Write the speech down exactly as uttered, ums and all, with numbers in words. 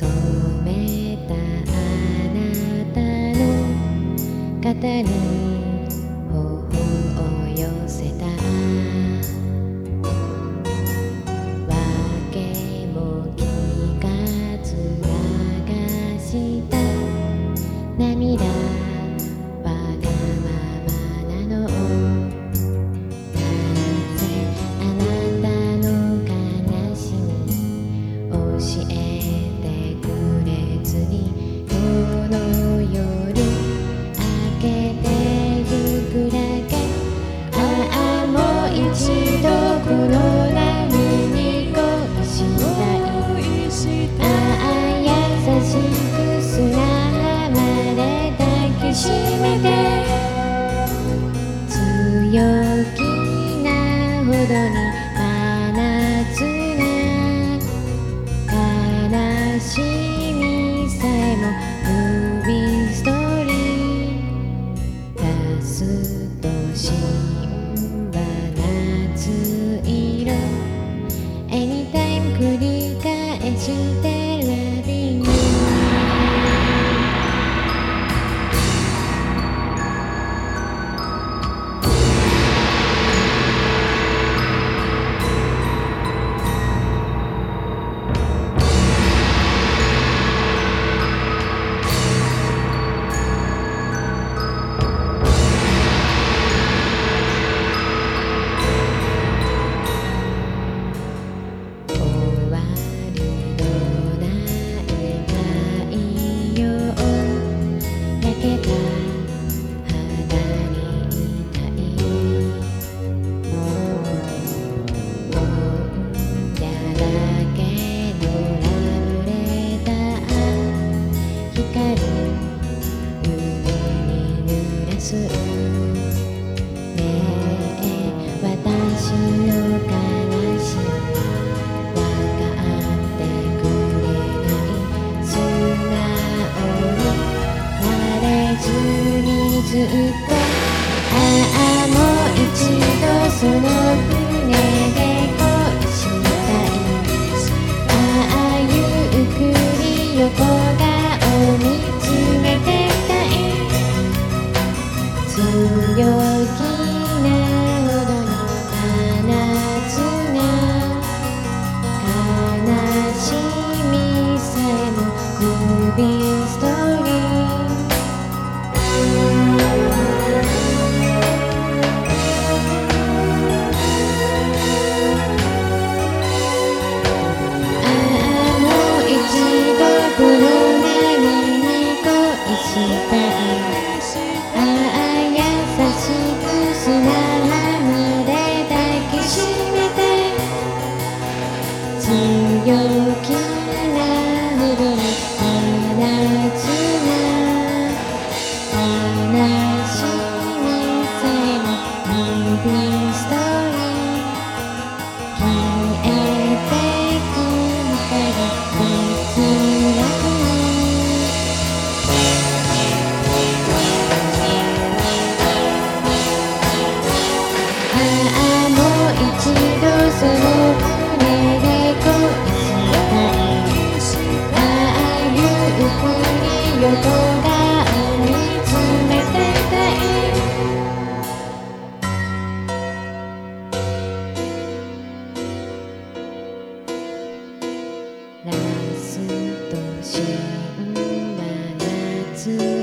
染めたあなたの肩に頬を寄せたわけも聞かず流した涙わがままなのなぜあなたの悲しみ教えてくれずにこの夜明けてゆくだけああもう一度この波に恋したいああ優しく砂浜で抱きしめて強気なほどに真夏が悲しみさえもムービーストーリーラストシーンは夏色エニタイム繰り返してラビングずっとああもう一度その船で恋したいああゆっくり横顔見つめてたい強気なほどに真夏が悲しみさえもムービーストーリー強気なほどに真夏が悲しみさえもムービーストーリー消えてく光いつらくああもう一度その船で横顔見つめてたいラストシーンは夏